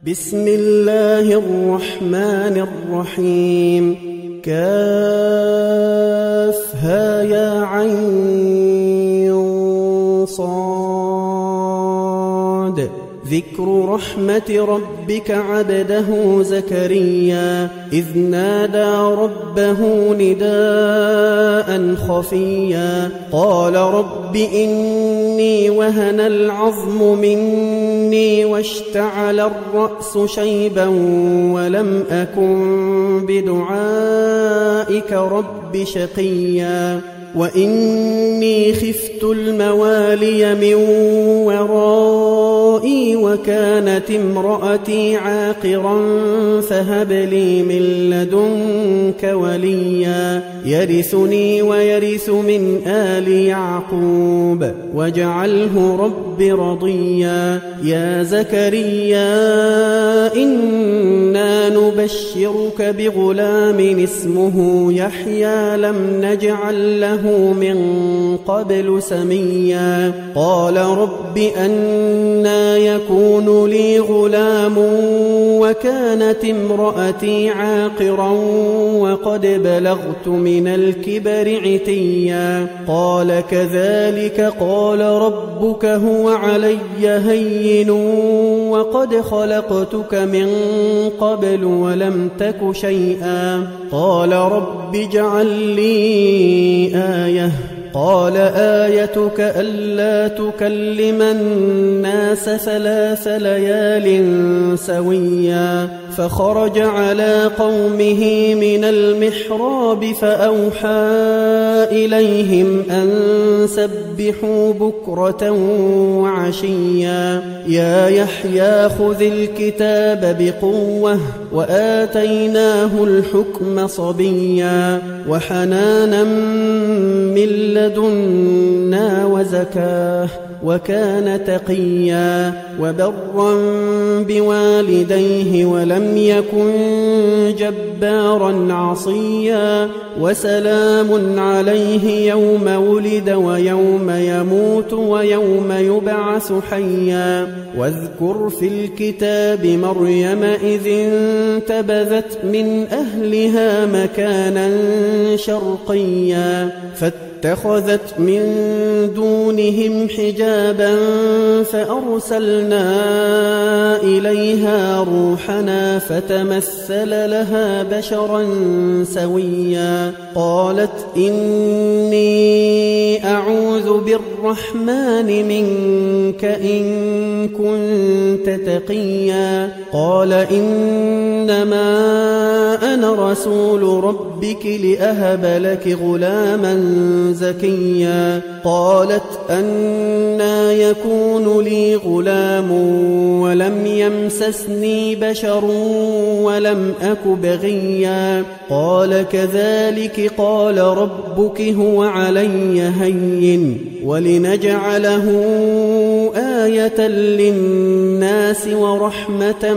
بسم الله الرحمن الرحيم. كافها يا عين صاد. ذكر رحمة ربك عبده زكريا إذ نادى ربه نداء خفيا قال رب إني وهن العظم مني واشتعل الرأس شيبا ولم أكن بدعائك رب شقيا وإني خفت الموالي من ورائي وكانت امرأتي عاقرا فهب لي من لدنك وليا يرثني ويرث من آل يعقوب واجعله رب رضيا. يا زكريا إنا نبشرك بغلام اسمه يحيى لم نجعل له من قبل سميا قال رب أنى يكون لي غلام وكانت امرأتي عاقرا وقد بلغت من الكبر عتيا قال كذلك قال ربك هو علي هين وقد خلقتك من قبل ولم تك شيئا قال رب اجعل لي آية قال آيتك ألا تكلم الناس 3 ليال سويا فخرج على قومه من المحراب فأوحى إليهم أن سبحوا بكرة وعشيا يا يحيى خذ الكتاب بقوة وآتيناه الحكم صبيا وحنانا من لدنا وزكاه وكان تقيا وبرا بوالديه ولم يكن جبارا عصيا وسلام عليه يوم ولد ويوم يموت ويوم يبعث حيا واذكر في الكتاب مريم إذ انتبذت من أهلها مكانا شرقيا فاتخذت من دونهم حجابا فأرسلنا إليها روحنا فتمثل لها بشرا سويا قالت إني أعوذ بالرحمن منك إن كنت تقيا قال إنما أنا رسول ربك لأهب لك غلاما زكيا قالت أنى يكون لي غلام ولم يمسسني بشر ولم أك بغيا قال كذلك قال ربك هو علي هين ولنجعله آية للناس ورحمة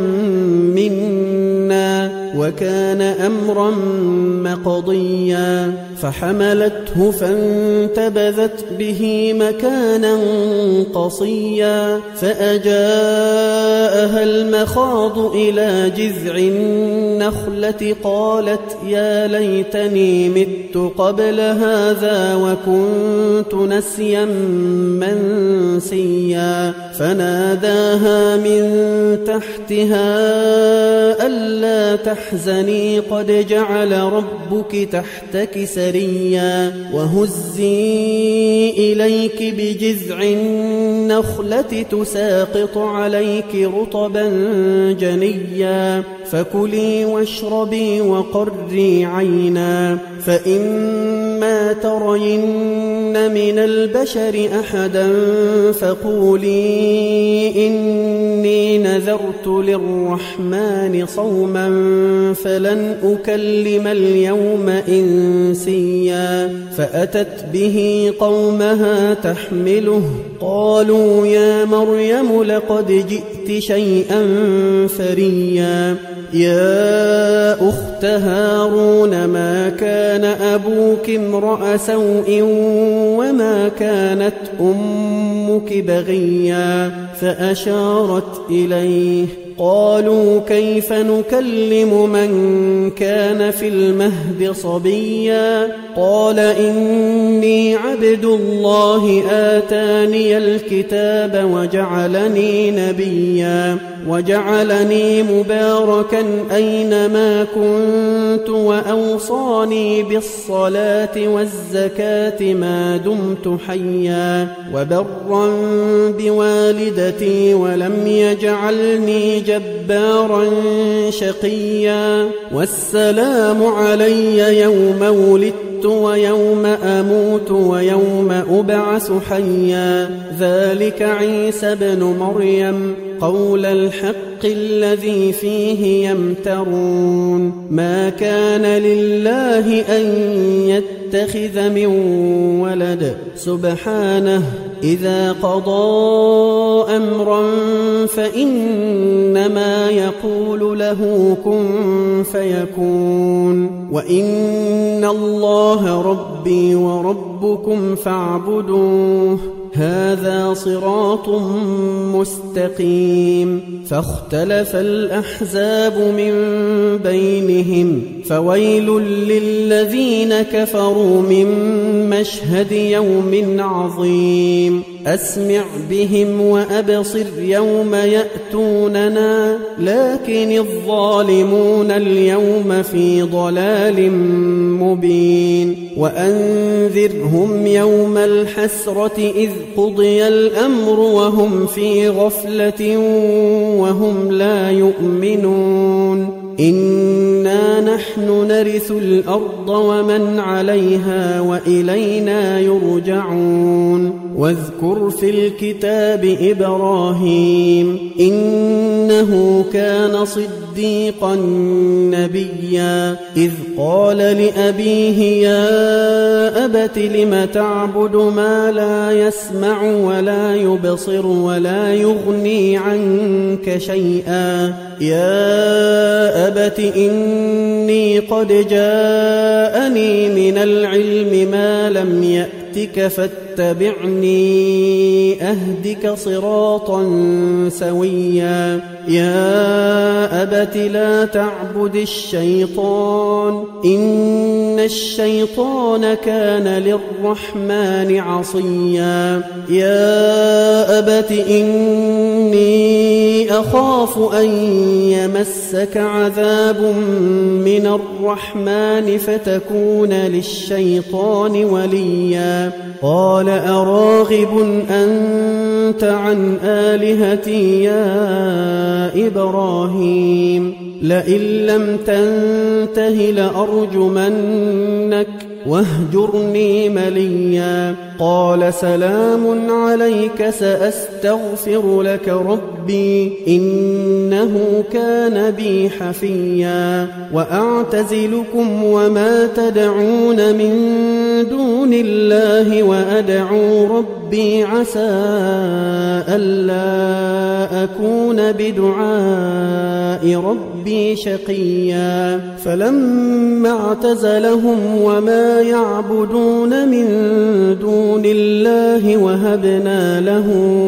منا وكان أمرا مقضيا فحملته فانتبذت به مكانا قصيا فأجاءها المخاض إلى جذع النخلة قالت يا ليتني مت قبل هذا وكنت نسيا منسيا فناداها من تحتها ألا تحزني قد جعل ربك تحتك سريا وهزي إليك بجذع النخلة تساقط عليك رطبا جنيا فكلي واشربي وقري عينا فإما ترين من البشر أحدا فقولي إني نذرت للرحمن صوما فلن أكلم اليوم إنسيا فأتت به قومها تحمله قالوا يا مريم لقد جئت شيئا فريا يا أخت هارون ما كان أبوك امرأ سوء وما كانت أمك بغيا فأشارت إليه. قالوا كيف نكلم من كان في المهد صبيا قال إني عبد الله آتاني الكتاب وجعلني نبيا وجعلني مباركا أينما كنت وأوصاني بالصلاة والزكاة ما دمت حيا وبرا بوالدتي ولم يجعلني جبارا شقيا والسلام علي يوم ولدت ويوم أموت ويوم أبعث حيا ذلك عيسى بن مريم قول الحق الذي فيه يمترون ما كان لله أن يتخذ من ولد سبحانه إذا قضى أمرا فإنما يقول له كن فيكون وإن الله ربي وربكم فاعبدوه هذا صراط مستقيم. فاختلف الأحزاب من بينهم فويل للذين كفروا من مشهد يوم عظيم. أسمع بهم وأبصر يوم يأتوننا لكن الظالمون اليوم في ضلال مبين. وأنذرهم يوم الحسرة إذ قضي الأمر وهم في غفلة وهم لا يؤمنون. إنا نحن نرث الأرض ومن عليها وإلينا يرجعون. واذكر في الكتاب إبراهيم إنه كان صديقا نبيا إذ قال لأبيه يا أبت لم تعبد ما لا يسمع ولا يبصر ولا يغني عنك شيئا يا أبت إني قد جاءني من العلم ما لم يأتك فاتبعني أهدك صراطا سويا يا أبت لا تعبد الشيطان إن الشيطان كان للرحمن عصيا يا أبت إني أخاف أن يمسك عذاب من الرحمن فتكون للشيطان وليا قال أراغب أنت عن آلهتي يا إبراهيم لئن لم تنته لأرجمنك واهجرني مليا قال سلام عليك سأستغفر لك ربي إنه كان بي حفيا وأعتزلكم وما تدعون من دون الله وأدعو ربي عسى ألا أكون بدعاء ربي شقيا فلما اعتزلهم وما يعبدون من دون الله وهبنا له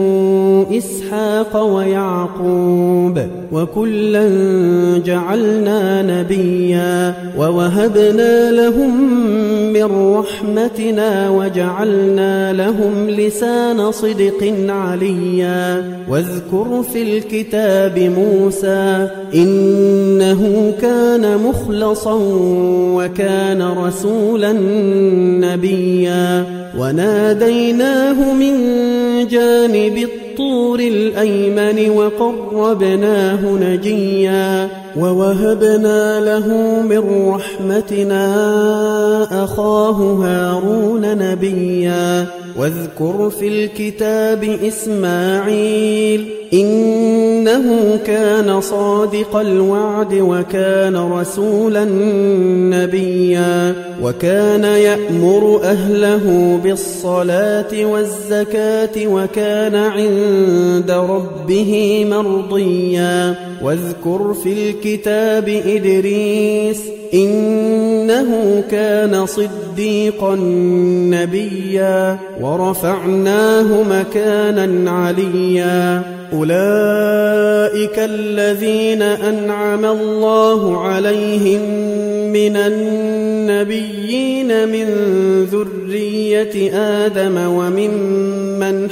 إسحاق ويعقوب وكلا جعلنا نبيا ووهبنا لهم من رحمتنا وجعلنا لهم لسان صدق عليا واذكر في الكتاب موسى إنه كان مخلصا وكان رسولا نبيا وناديناه من جانب الطور الأيمن وقربناه نجيا ووهبنا له من رحمتنا أخاه هارون نبيا واذكر في الكتاب إسماعيل إنه كان صادق الوعد وكان رسولا نبيا وكان يأمر أهله بالصلاة والزكاة وكان عند عند ربه مرضيا واذكر في الكتاب إدريس إنه كان صديقا نبيا ورفعناه مكانا عليا أولئك الذين أنعم الله عليهم من النبيين من ذرية آدم وممن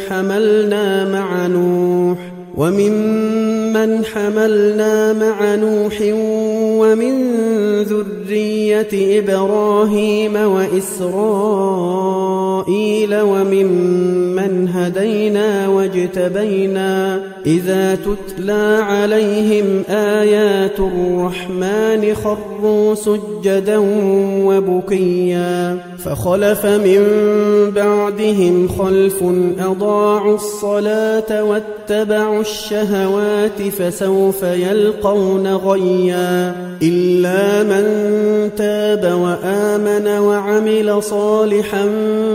حملنا مع نوح ومن ذرية إبراهيم وإسرائيل وممن هدينا واجتبينا إذا تتلى عليهم آيات الرحمن خروا سجدا وبكيا فخلف من بعدهم خلف أضاعوا الصلاة واتبعوا الشهوات فسوف يلقون غيا إلا من تاب وآمن وعمل صالحا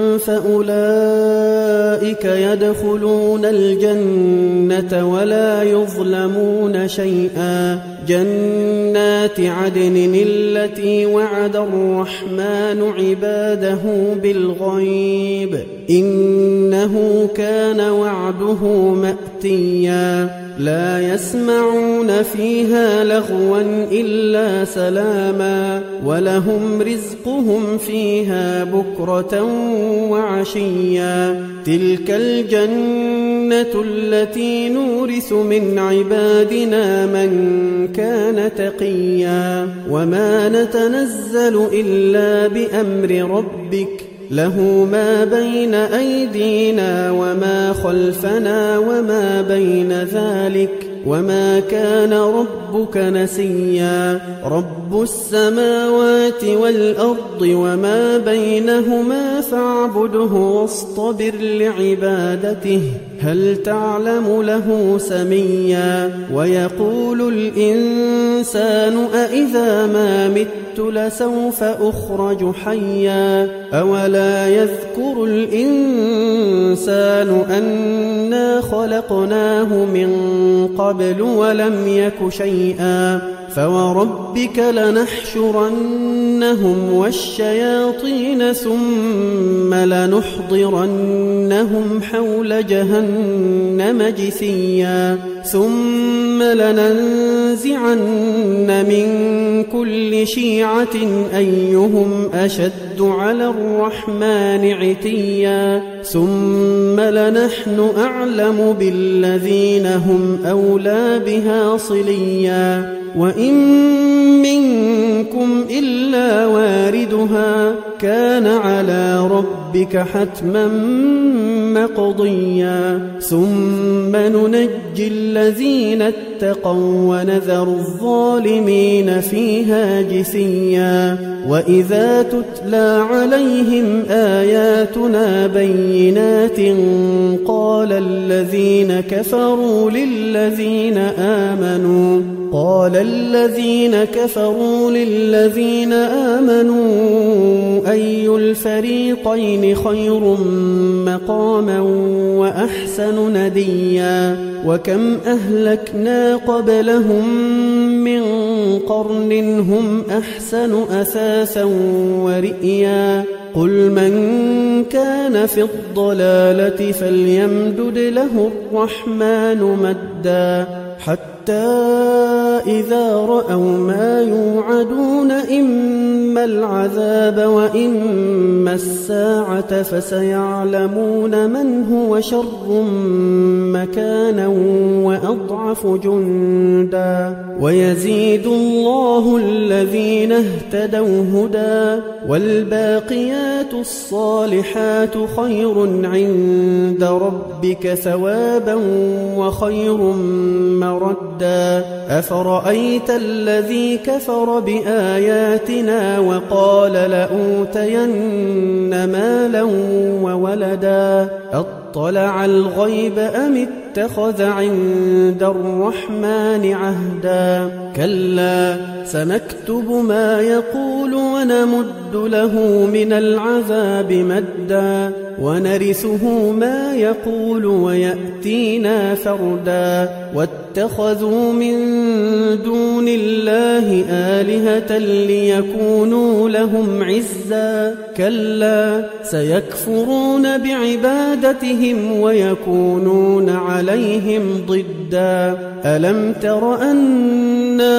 فأولئك يدخلون الجنة ولا يظلمون شيئا جنات عدن التي وعد الرحمن عباده بالغيب إنه كان وعده مأتيا لا يسمعون فيها لغوا إلا سلاما ولهم رزقهم فيها بكرة وعشيا تلك الجنة التي نورث من عبادنا من كان تقيا وما نتنزل إلا بأمر ربك له ما بين أيدينا وما خلفنا وما بين ذلك وما كان ربك نسيا رب السماوات والأرض وما بينهما فاعبده واصطبر لعبادته هل تعلم له سميا ويقول الإنسان أإذا ما مت لسوف أخرج حيا أولا يذكر الإنسان أنا خلقناه من قبل ولم يك شيئا فوربك لنحشرنهم والشياطين ثم لنحضرنهم حول جهنم جثيا ثم لننزعن من كل شيعة أيهم أشد على الرحمن عتيا ثم لنحن أعلم بالذين هم أولى بها صليا وإن منكم إلا واردها كان على ربك حتما مقضيا ثم ننجي الذين اتقوا ونذر الظالمين فيها جثيا وإذا تتلى عليهم آياتنا بينات قال الذين كفروا للذين آمنوا أي الفريقين خير مقاما وأحسن نديا وكم أهلكنا قبلهم من قرن هم أحسن أثاثا ورئيا قل من كان في الضلالة فليمدد له الرحمن مدا حتى إذا رأوا ما يوعدون إما العذاب وإما الساعة فسيعلمون من هو شر مكانا وأضعف جندا ويزيد الله الذين اهتدوا هدى والباقيات الصالحات خير عند ربك ثوابا وخير مردا أفرأيت الذي كفر بآياتنا وقال لأوتين مالا وولدا أطلع الغيب أم اتخذ عند الرحمن عهدا كلا سنكتب ما يقول ونمد له من العذاب مدا ونرثه ما يقول ويأتينا فردا واتخذوا من دون الله آلهة ليكونوا لهم عزا كلا سيكفرون بعبادتهم ويكونون عليهم ضدا ألم تر أنا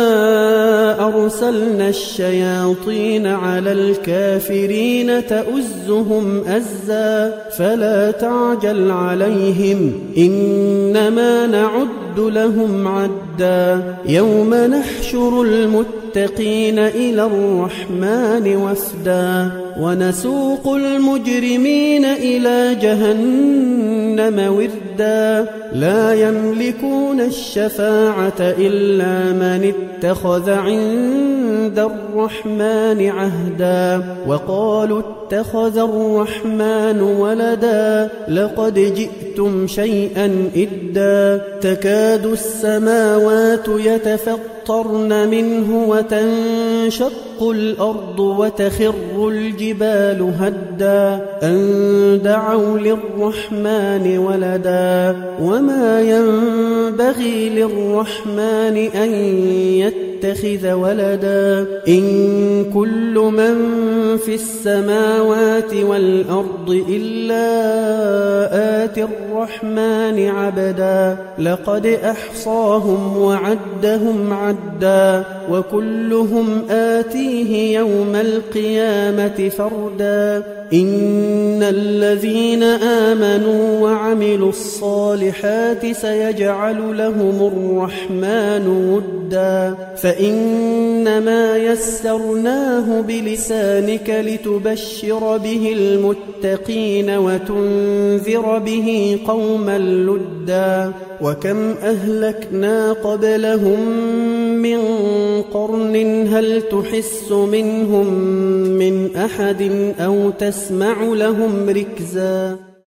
أرسلنا الشياطين على الكافرين تؤزهم أزا فلا تعجل عليهم إنما نعد لهم عدا يوم نحشر المتقين إلى الرحمن وفدا ونسوق المجرمين إلى جهنم وردا لا يملكون الشفاعة إلا من اتخذ عند الرحمن عهدا وقالوا اتخذ الرحمن ولدا لقد جئتم شيئا إدا تكاد السماوات يتفطرن منه وتنشق الأرض وتخر الجبال هدا أن دعوا للرحمن ولدا وما ينبغي للرحمن أن يتخذ ولدا إن كل من في السماوات والأرض إلا آتي الرحمن عبدا لقد أحصاهم وعدهم عدا وكلهم آتيه يوم القيامة فردا إن الذين آمنوا وعملوا الصالحات سيجعل لهم الرحمن ودا فإنما يسرناه بلسانك لتبشر به المتقين وتنذر به قوما لدا وكم أهلكنا قبلهم من قرن هل تحس منهم من أحد أو تسمع لهم ركزا